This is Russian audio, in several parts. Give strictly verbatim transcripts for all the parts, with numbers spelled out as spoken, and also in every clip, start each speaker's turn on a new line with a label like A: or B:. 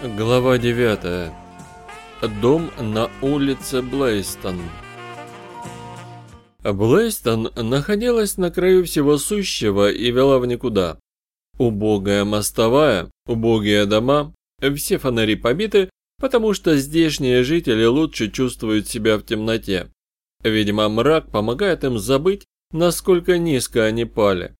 A: Глава девятая. Дом на улице Блейстон. Блейстон находилась на краю всего сущего и вела в никуда. Убогая мостовая, убогие дома, все фонари побиты, потому что здешние жители лучше чувствуют себя в темноте. Видимо, мрак помогает им забыть, насколько низко они пали.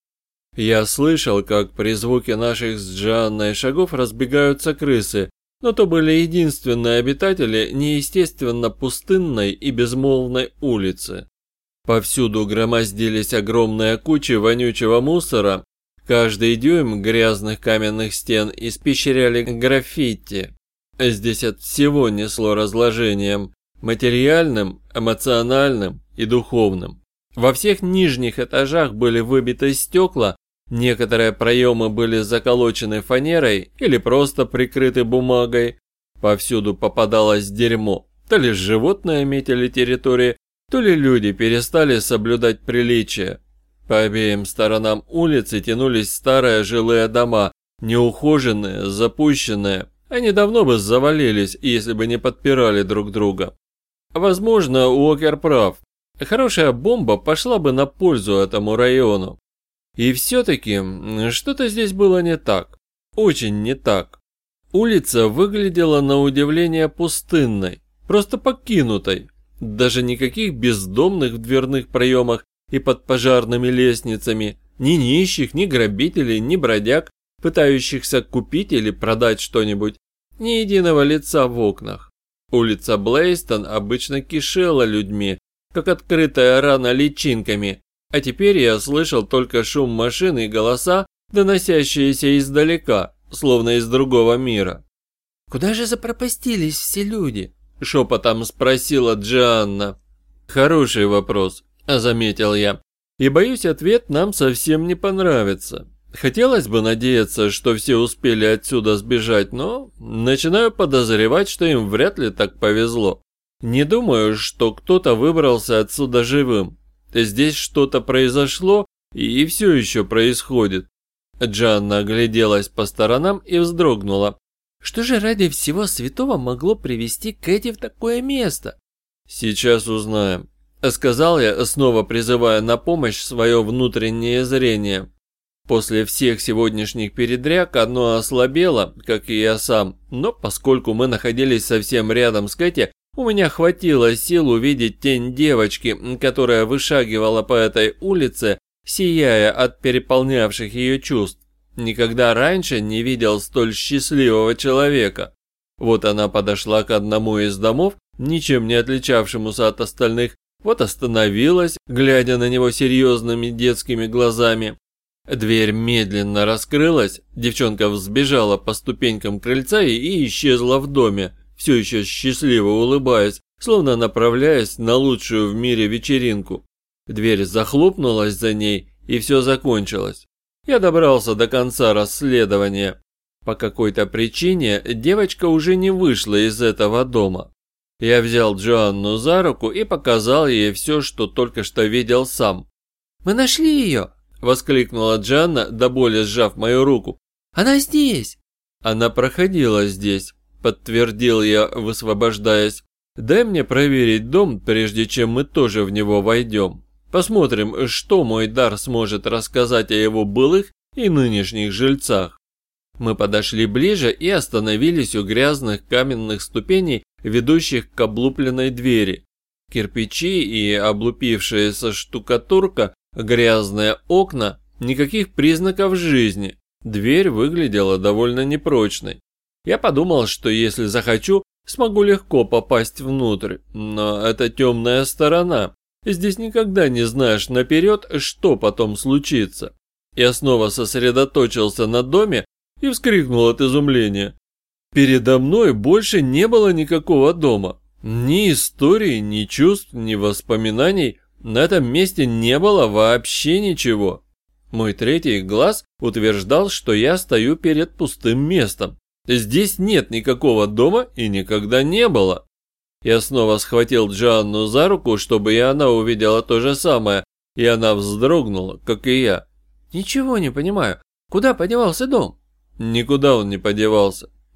A: Я слышал, как при звуке наших с Джоанной шагов разбегаются крысы, но то были единственные обитатели неестественно пустынной и безмолвной улицы. Повсюду громоздились огромные кучи вонючего мусора, каждый дюйм грязных каменных стен испещряли граффити. Здесь от всего несло разложением, материальным, эмоциональным и духовным. Во всех нижних этажах были выбиты стекла, некоторые проемы были заколочены фанерой или просто прикрыты бумагой. Повсюду попадалось дерьмо. То ли животные метили территории, то ли люди перестали соблюдать приличия. По обеим сторонам улицы тянулись старые жилые дома, неухоженные, запущенные. Они давно бы завалились, если бы не подпирали друг друга. Возможно, Уокер прав. Хорошая бомба пошла бы на пользу этому району. И все-таки что-то здесь было не так. Очень не так. Улица выглядела на удивление пустынной, просто покинутой. Даже никаких бездомных в дверных проемах и под пожарными лестницами, ни нищих, ни грабителей, ни бродяг, пытающихся купить или продать что-нибудь, ни единого лица в окнах. Улица Блейстон обычно кишела людьми, как открытая рана личинками, а теперь я слышал только шум машин и голоса, доносящиеся издалека, словно из другого мира. «Куда же запропастились все люди?» – шепотом спросила Джоанна. «Хороший вопрос», – заметил я, – «и боюсь, ответ нам совсем не понравится. Хотелось бы надеяться, что все успели отсюда сбежать, но начинаю подозревать, что им вряд ли так повезло. Не думаю, что кто-то выбрался отсюда живым. Здесь что-то произошло и все еще происходит». Джоанна огляделась по сторонам и вздрогнула. «Что же ради всего святого могло привести Кэти в такое место?» «Сейчас узнаем», — сказал я, снова призывая на помощь свое внутреннее зрение. После всех сегодняшних передряг оно ослабело, как и я сам, но поскольку мы находились совсем рядом с Кэти, у меня хватило сил увидеть тень девочки, которая вышагивала по этой улице, сияя от переполнявших ее чувств. Никогда раньше не видел столь счастливого человека. Вот она подошла к одному из домов, ничем не отличавшемуся от остальных, вот остановилась, глядя на него серьезными детскими глазами. Дверь медленно раскрылась, девчонка взбежала по ступенькам крыльца и, и исчезла в доме, все еще счастливо улыбаясь, словно направляясь на лучшую в мире вечеринку. Дверь захлопнулась за ней, и все закончилось. Я добрался до конца расследования. По какой-то причине девочка уже не вышла из этого дома. Я взял Джоанну за руку и показал ей все, что только что видел сам. «Мы нашли ее!» – воскликнула Джоанна, до боли сжав мою руку. «Она здесь!» «Она проходила здесь», – подтвердил я, высвобождаясь. «Дай мне проверить дом, прежде чем мы тоже в него войдем. Посмотрим, что мой дар сможет рассказать о его былых и нынешних жильцах». Мы подошли ближе и остановились у грязных каменных ступеней, ведущих к облупленной двери. Кирпичи и облупившаяся штукатурка, грязные окна, никаких признаков жизни. Дверь выглядела довольно непрочной. Я подумал, что если захочу, смогу легко попасть внутрь, но это темная сторона. Здесь никогда не знаешь наперед, что потом случится. Я снова сосредоточился на доме и вскрикнул от изумления. Передо мной больше не было никакого дома. Ни истории, ни чувств, ни воспоминаний. На этом месте не было вообще ничего. Мой третий глаз утверждал, что я стою перед пустым местом. Здесь нет никакого дома и никогда не было. Я снова схватил Джоанну за руку, чтобы и она увидела то же самое, и она вздрогнула, как и я. «Ничего не понимаю. Куда подевался дом?» «Никуда он не подевался.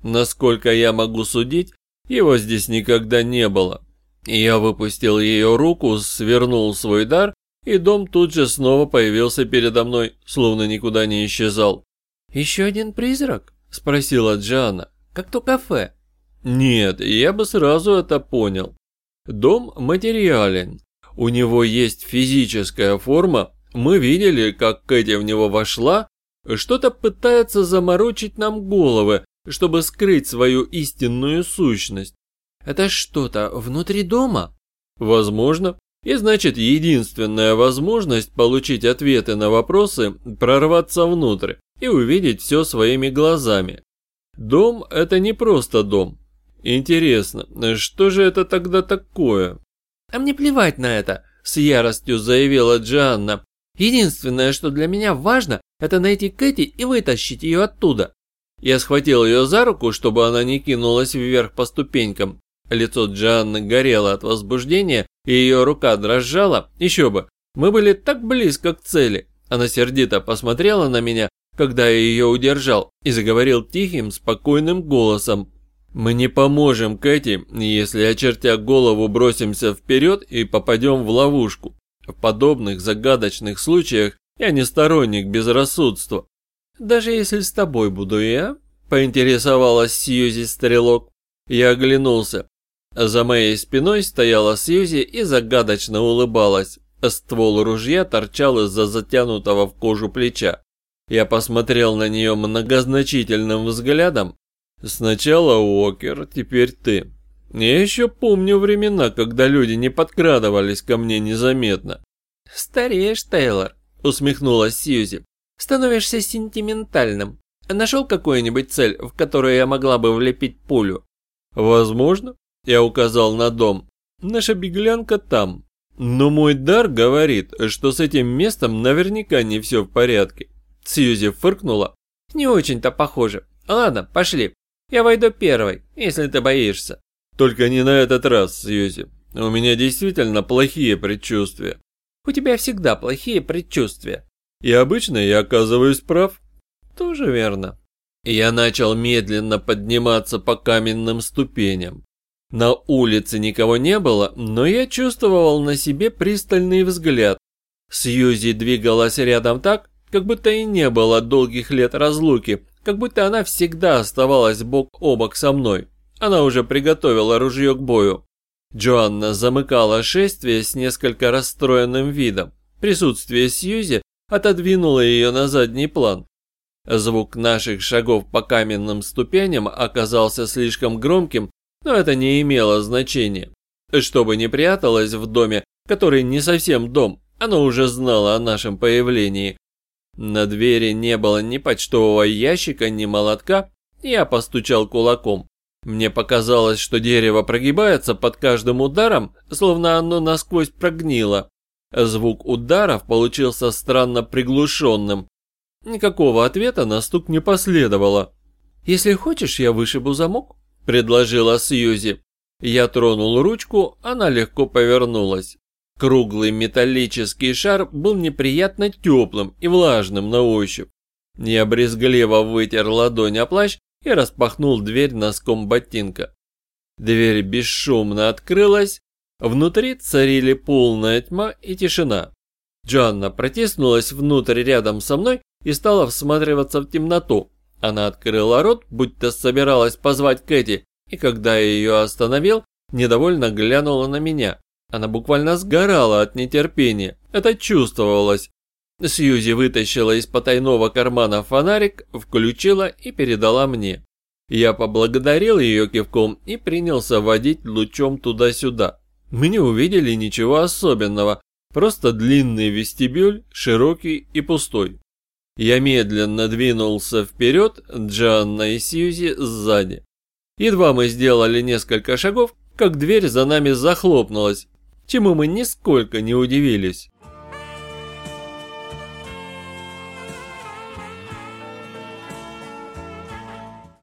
A: Насколько я могу судить, его здесь никогда не было. Я выпустил ее руку, свернул свой дар, и дом тут же снова появился передо мной, словно никуда не исчезал.
B: «Еще один призрак?» – спросила Джоанна. «Как то кафе?»
A: Нет, я бы сразу это понял. Дом материален. У него есть физическая форма. Мы видели, как Кэти в него вошла. Что-то пытается заморочить нам головы, чтобы скрыть свою истинную сущность.
B: Это что-то внутри дома?
A: Возможно. И значит, единственная возможность получить ответы на вопросы – прорваться внутрь и увидеть все своими глазами. Дом – это не просто дом. Интересно, что же это тогда такое?
B: А мне плевать на это, с яростью заявила Джоанна. Единственное, что для меня важно, это найти Кэти и вытащить ее оттуда. Я схватил ее за руку, чтобы она не кинулась вверх по ступенькам. Лицо Джоанны горело от возбуждения, и ее рука дрожала. Еще бы, мы были так близко к цели. Она сердито посмотрела на меня, когда я ее удержал, и заговорил тихим, спокойным голосом. «Мы не поможем Кэти, если, очертя голову, бросимся вперед и попадем в ловушку. В подобных загадочных случаях я не сторонник безрассудства». «Даже если с тобой буду я?»
A: – поинтересовалась Сьюзи Стрелок. Я оглянулся. За моей спиной стояла Сьюзи и загадочно улыбалась. Ствол ружья торчал из-за затянутого в кожу плеча. Я посмотрел на нее многозначительным взглядом. Сначала Уокер, теперь ты. Я еще помню времена, когда люди не подкрадывались ко мне незаметно.
B: «Стареешь, Тейлор», — усмехнулась Сьюзи. «Становишься сентиментальным. Нашел какую-нибудь цель, в которую я могла бы влепить пулю?»
A: «Возможно», — я указал на дом. «Наша беглянка там. Но мой дар говорит, что с этим местом наверняка не все в порядке». Сьюзи фыркнула.
B: «Не очень-то похоже. Ладно, пошли. Я войду первой, если ты боишься».
A: «Только не на этот раз, Сьюзи. У меня действительно плохие предчувствия».
B: «У тебя всегда плохие предчувствия».
A: «И обычно я оказываюсь прав».
B: «Тоже верно».
A: Я начал медленно подниматься по каменным ступеням. На улице никого не было, но я чувствовал на себе пристальный взгляд. Сьюзи двигалась рядом так, как будто и не было долгих лет разлуки, как будто она всегда оставалась бок о бок со мной. Она уже приготовила ружье к бою. Джоанна замыкала шествие с несколько расстроенным видом. Присутствие Сьюзи отодвинуло ее на задний план. Звук наших шагов по каменным ступеням оказался слишком громким, но это не имело значения. Что бы ни пряталось в доме, который не совсем дом, оно уже знало о нашем появлении. На двери не было ни почтового ящика, ни молотка. Я постучал кулаком. Мне показалось, что дерево прогибается под каждым ударом, словно оно насквозь прогнило. Звук ударов получился странно приглушенным. Никакого ответа на стук не последовало.
B: «Если хочешь, я вышибу замок», —
A: предложила Сьюзи. Я тронул ручку, она легко повернулась. Круглый металлический шар был неприятно теплым и влажным на ощупь. Я брезгливо вытер ладонь о плащ и распахнул дверь носком ботинка. Дверь бесшумно открылась. Внутри царили полная тьма и тишина. Джоанна протиснулась внутрь рядом со мной и стала всматриваться в темноту. Она открыла рот, будто собиралась позвать Кэти, и когда я ее остановил, недовольно глянула на меня. Она буквально сгорала от нетерпения, это чувствовалось. Сьюзи вытащила из потайного кармана фонарик, включила и передала мне. Я поблагодарил ее кивком и принялся водить лучом туда-сюда. Мы не увидели ничего особенного, просто длинный вестибюль, широкий и пустой. Я медленно двинулся вперед, Джоанна и Сьюзи сзади. Едва мы сделали несколько шагов, как дверь за нами захлопнулась, чему мы нисколько не удивились.